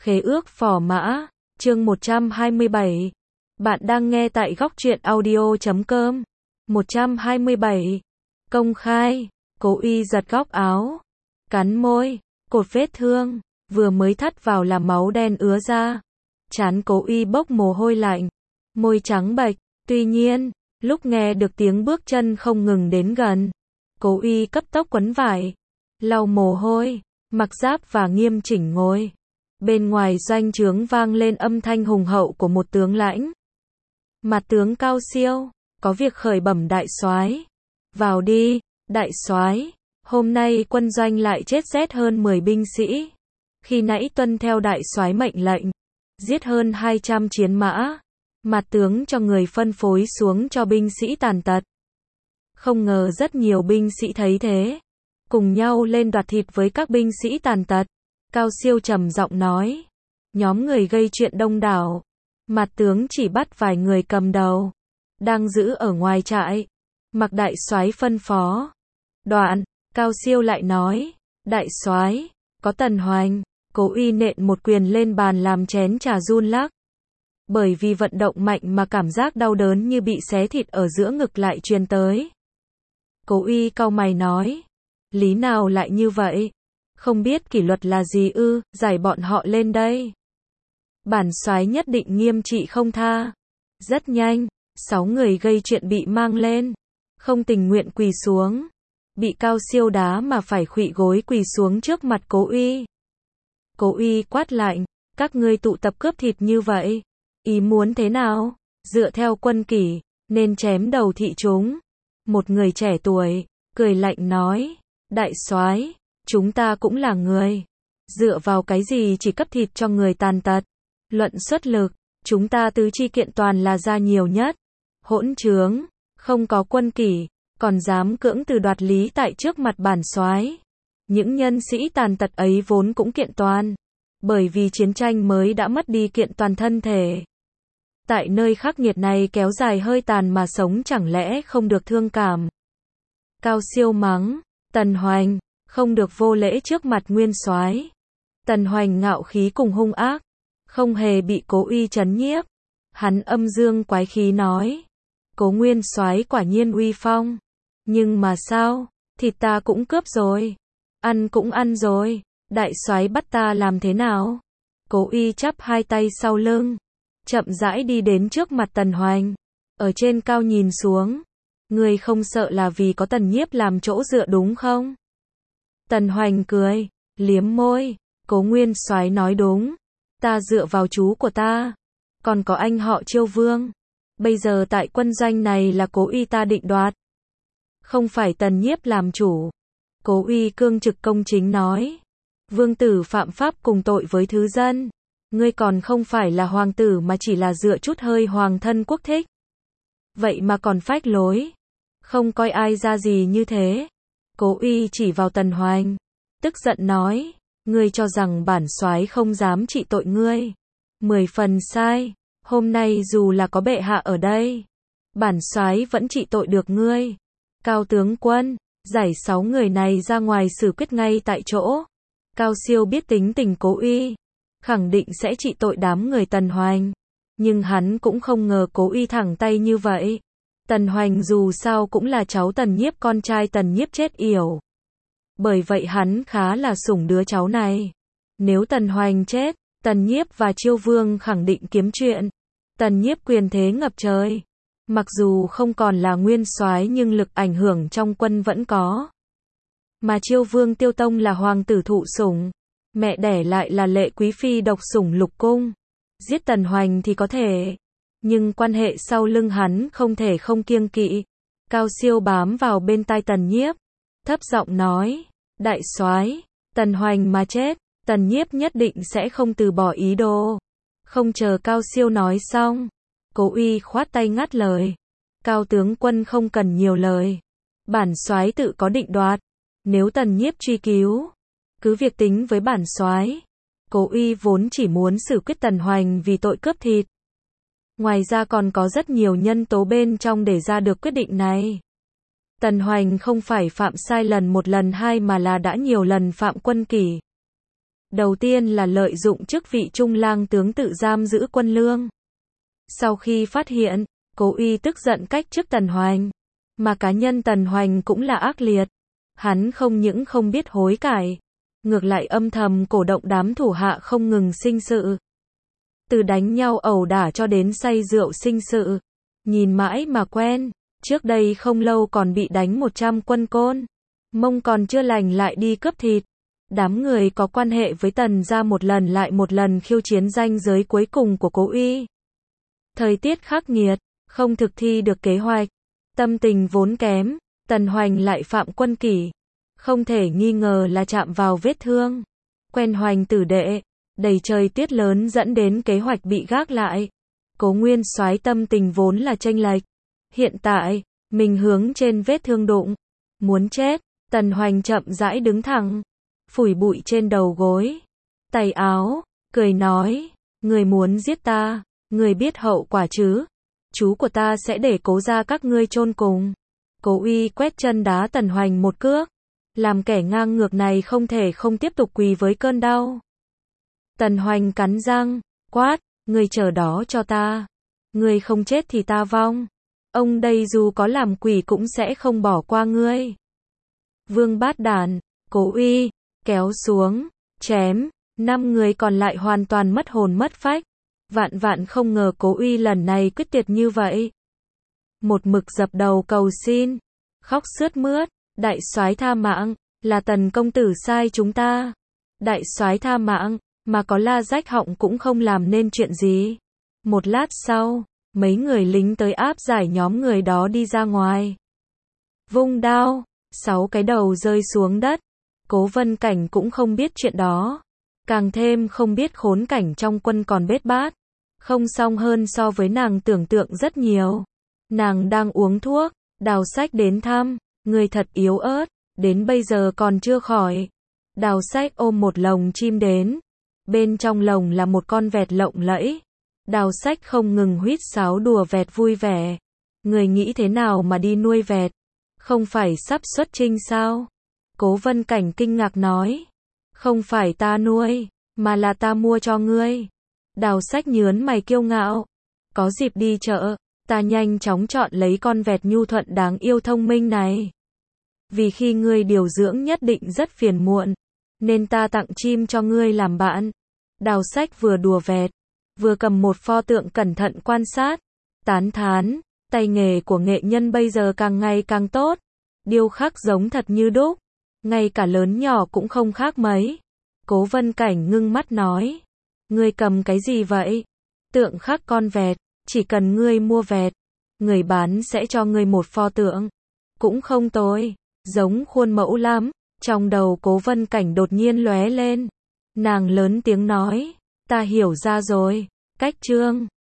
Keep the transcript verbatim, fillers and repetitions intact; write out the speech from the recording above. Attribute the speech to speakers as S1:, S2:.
S1: Khế ước phò mã, chương một trăm hai mươi bảy. Bạn đang nghe tại góc truyện audio chấm com. một trăm hai mươi bảy. Công khai, Cố Uy giật góc áo, cắn môi, cột vết thương, vừa mới thắt vào là máu đen ứa ra. Trán Cố Uy bốc mồ hôi lạnh, môi trắng bệch, tuy nhiên, lúc nghe được tiếng bước chân không ngừng đến gần, Cố Uy cấp tốc quấn vải, lau mồ hôi, mặc giáp và nghiêm chỉnh ngồi. Bên ngoài doanh trướng vang lên âm thanh hùng hậu của một tướng lãnh. Mặt tướng Cao Siêu, có việc khởi bẩm đại soái. Vào đi, đại soái. Hôm nay quân doanh lại chết rét hơn mười binh sĩ. Khi nãy tuân theo đại soái mệnh lệnh, giết hơn hai trăm chiến mã. Mặt tướng cho người phân phối xuống cho binh sĩ tàn tật. Không ngờ rất nhiều binh sĩ thấy thế, cùng nhau lên đoạt thịt với các binh sĩ tàn tật. Cao Siêu trầm giọng nói, nhóm người gây chuyện đông đảo, mặt tướng chỉ bắt vài người cầm đầu, đang giữ ở ngoài trại, mặc đại soái phân phó. Đoạn, Cao Siêu lại nói, đại soái, có Tần Hoành. Cố Uy nện một quyền lên bàn làm chén trà run lắc. Bởi vì vận động mạnh mà cảm giác đau đớn như bị xé thịt ở giữa ngực lại truyền tới. Cố Uy cau mày nói, lý nào lại như vậy? Không biết kỷ luật là gì ư, giải bọn họ lên đây. Bản soái nhất định nghiêm trị không tha. Rất nhanh, sáu người gây chuyện bị mang lên, không tình nguyện quỳ xuống, bị Cao Siêu đá mà phải khuỵu gối quỳ xuống trước mặt Cố Uy. Cố Uy quát lạnh, các ngươi tụ tập cướp thịt như vậy, ý muốn thế nào? Dựa theo quân kỷ, nên chém đầu thị chúng. Một người trẻ tuổi, cười lạnh nói, đại soái, chúng ta cũng là người. Dựa vào cái gì chỉ cấp thịt cho người tàn tật? Luận xuất lực, chúng ta tứ chi kiện toàn là ra nhiều nhất. Hỗn trướng, không có quân kỷ, còn dám cưỡng từ đoạt lý tại trước mặt bản soái. Những nhân sĩ tàn tật ấy vốn cũng kiện toàn, bởi vì chiến tranh mới đã mất đi kiện toàn thân thể. Tại nơi khắc nghiệt này kéo dài hơi tàn mà sống chẳng lẽ không được thương cảm? Cao Siêu mắng, Tần Hoành, không được vô lễ trước mặt nguyên soái. Tần Hoành ngạo khí cùng hung ác, không hề bị Cố Uy trấn nhiếp. Hắn âm dương quái khí nói, Cố nguyên soái quả nhiên uy phong, nhưng mà sao, thịt ta cũng cướp rồi, ăn cũng ăn rồi, đại soái bắt ta làm thế nào? Cố Uy chắp hai tay sau lưng, chậm rãi đi đến trước mặt Tần Hoành, ở trên cao nhìn xuống, ngươi không sợ là vì có Tần Nhiếp làm chỗ dựa đúng không? Tần Hoành cười, liếm môi, Cố nguyên soái nói đúng, ta dựa vào chú của ta, còn có anh họ Chiêu Vương. Bây giờ tại quân doanh này là Cố Uy ta định đoạt, không phải Tần Nhiếp làm chủ. Cố Uy cương trực công chính nói, vương tử phạm pháp cùng tội với thứ dân, ngươi còn không phải là hoàng tử mà chỉ là dựa chút hơi hoàng thân quốc thích. Vậy mà còn phách lối, không coi ai ra gì như thế. Cố Uy chỉ vào Tần Hoành, tức giận nói, ngươi cho rằng bản soái không dám trị tội ngươi. Mười phần sai, hôm nay dù là có bệ hạ ở đây, bản soái vẫn trị tội được ngươi. Cao tướng quân, giải sáu người này ra ngoài xử quyết ngay tại chỗ. Cao Siêu biết tính tình Cố Uy, khẳng định sẽ trị tội đám người Tần Hoành, nhưng hắn cũng không ngờ Cố Uy thẳng tay như vậy. Tần Hoành dù sao cũng là cháu Tần Nhiếp, con trai Tần Nhiếp chết yểu, bởi vậy hắn khá là sủng đứa cháu này. Nếu Tần Hoành chết, Tần Nhiếp và Chiêu Vương khẳng định kiếm chuyện. Tần Nhiếp quyền thế ngập trời, mặc dù không còn là nguyên soái nhưng lực ảnh hưởng trong quân vẫn có. Mà Chiêu Vương Tiêu Tông là hoàng tử thụ sủng, mẹ đẻ lại là Lệ Quý Phi độc sủng lục cung. Giết Tần Hoành thì có thể, nhưng quan hệ sau lưng hắn không thể không kiêng kỵ. Cao Siêu bám vào bên tai Tần Nhiếp, thấp giọng nói, đại soái, Tần Hoành mà chết, Tần Nhiếp nhất định sẽ không từ bỏ ý đồ. Không chờ Cao Siêu nói xong, Cố Uy khoát tay ngắt lời, Cao tướng quân không cần nhiều lời, bản soái tự có định đoạt. Nếu Tần Nhiếp truy cứu, cứ việc tính với bản soái. Cố Uy vốn chỉ muốn xử quyết Tần Hoành vì tội cướp thịt. Ngoài ra còn có rất nhiều nhân tố bên trong để ra được quyết định này. Tần Hoành không phải phạm sai lần một lần hai mà là đã nhiều lần phạm quân kỷ. Đầu tiên là lợi dụng chức vị trung lang tướng tự giam giữ quân lương. Sau khi phát hiện, Cố Uy tức giận cách chức Tần Hoành. Mà cá nhân Tần Hoành cũng là ác liệt. Hắn không những không biết hối cải, ngược lại âm thầm cổ động đám thủ hạ không ngừng sinh sự. Từ đánh nhau ẩu đả cho đến say rượu sinh sự. Nhìn mãi mà quen, trước đây không lâu còn bị đánh một trăm quân côn. Mông còn chưa lành lại đi cướp thịt. Đám người có quan hệ với Tần gia một lần lại một lần khiêu chiến ranh giới cuối cùng của Cố Uy. Thời tiết khắc nghiệt, không thực thi được kế hoạch. Tâm tình vốn kém, Tần Hoành lại phạm quân kỷ. Không thể nghi ngờ là chạm vào vết thương. Quen Hoành tử đệ, đầy trời tuyết lớn dẫn đến kế hoạch bị gác lại. Cố Nguyên Soái tâm tình vốn là chênh lệch. Hiện tại, mình hướng trên vết thương đụng. Muốn chết, Tần Hoành chậm rãi đứng thẳng. Phủi bụi trên đầu gối. Tay áo, cười nói. Người muốn giết ta, người biết hậu quả chứ. Chú của ta sẽ để Cố gia các ngươi chôn cùng. Cố Uy quét chân đá Tần Hoành một cước. Làm kẻ ngang ngược này không thể không tiếp tục quỳ với cơn đau. Tần Hoành cắn răng, quát, ngươi chờ đó cho ta. Ngươi không chết thì ta vong. Ông đây dù có làm quỷ cũng sẽ không bỏ qua ngươi. Vương Bát Đản, Cố Uy, kéo xuống, chém, năm người còn lại hoàn toàn mất hồn mất phách. Vạn vạn không ngờ Cố Uy lần này quyết tuyệt như vậy. Một mực dập đầu cầu xin, khóc sướt mướt, đại soái tha mạng, là Tần công tử sai chúng ta. Đại soái tha mạng, mà có la rách họng cũng không làm nên chuyện gì. Một lát sau, mấy người lính tới áp giải nhóm người đó đi ra ngoài. Vung đao, sáu cái đầu rơi xuống đất. Cố Vân Cảnh cũng không biết chuyện đó. Càng thêm không biết khốn cảnh trong quân còn bết bát. Không xong hơn so với nàng tưởng tượng rất nhiều. Nàng đang uống thuốc, Đào Sách đến thăm, người thật yếu ớt, đến bây giờ còn chưa khỏi. Đào Sách ôm một lồng chim đến. Bên trong lồng là một con vẹt lộng lẫy. Đào Sách không ngừng huýt sáo đùa vẹt vui vẻ. Người nghĩ thế nào mà đi nuôi vẹt? Không phải sắp xuất chinh sao? Cố Vân Cảnh kinh ngạc nói. Không phải ta nuôi, mà là ta mua cho ngươi. Đào Sách nhớn mày kiêu ngạo. Có dịp đi chợ, ta nhanh chóng chọn lấy con vẹt nhu thuận đáng yêu thông minh này. Vì khi ngươi điều dưỡng nhất định rất phiền muộn, nên ta tặng chim cho ngươi làm bạn. Đào Sách vừa đùa vẹt, vừa cầm một pho tượng cẩn thận quan sát, tán thán, tay nghề của nghệ nhân bây giờ càng ngày càng tốt, điêu khắc giống thật như đúc, ngay cả lớn nhỏ cũng không khác mấy. Cố Vân Cảnh ngưng mắt nói, ngươi cầm cái gì vậy? Tượng khắc con vẹt, chỉ cần ngươi mua vẹt, người bán sẽ cho ngươi một pho tượng. Cũng không tồi, giống khuôn mẫu lắm. Trong đầu Cố Vân Cảnh đột nhiên lóe lên. Nàng lớn tiếng nói, ta hiểu ra rồi, cách trương.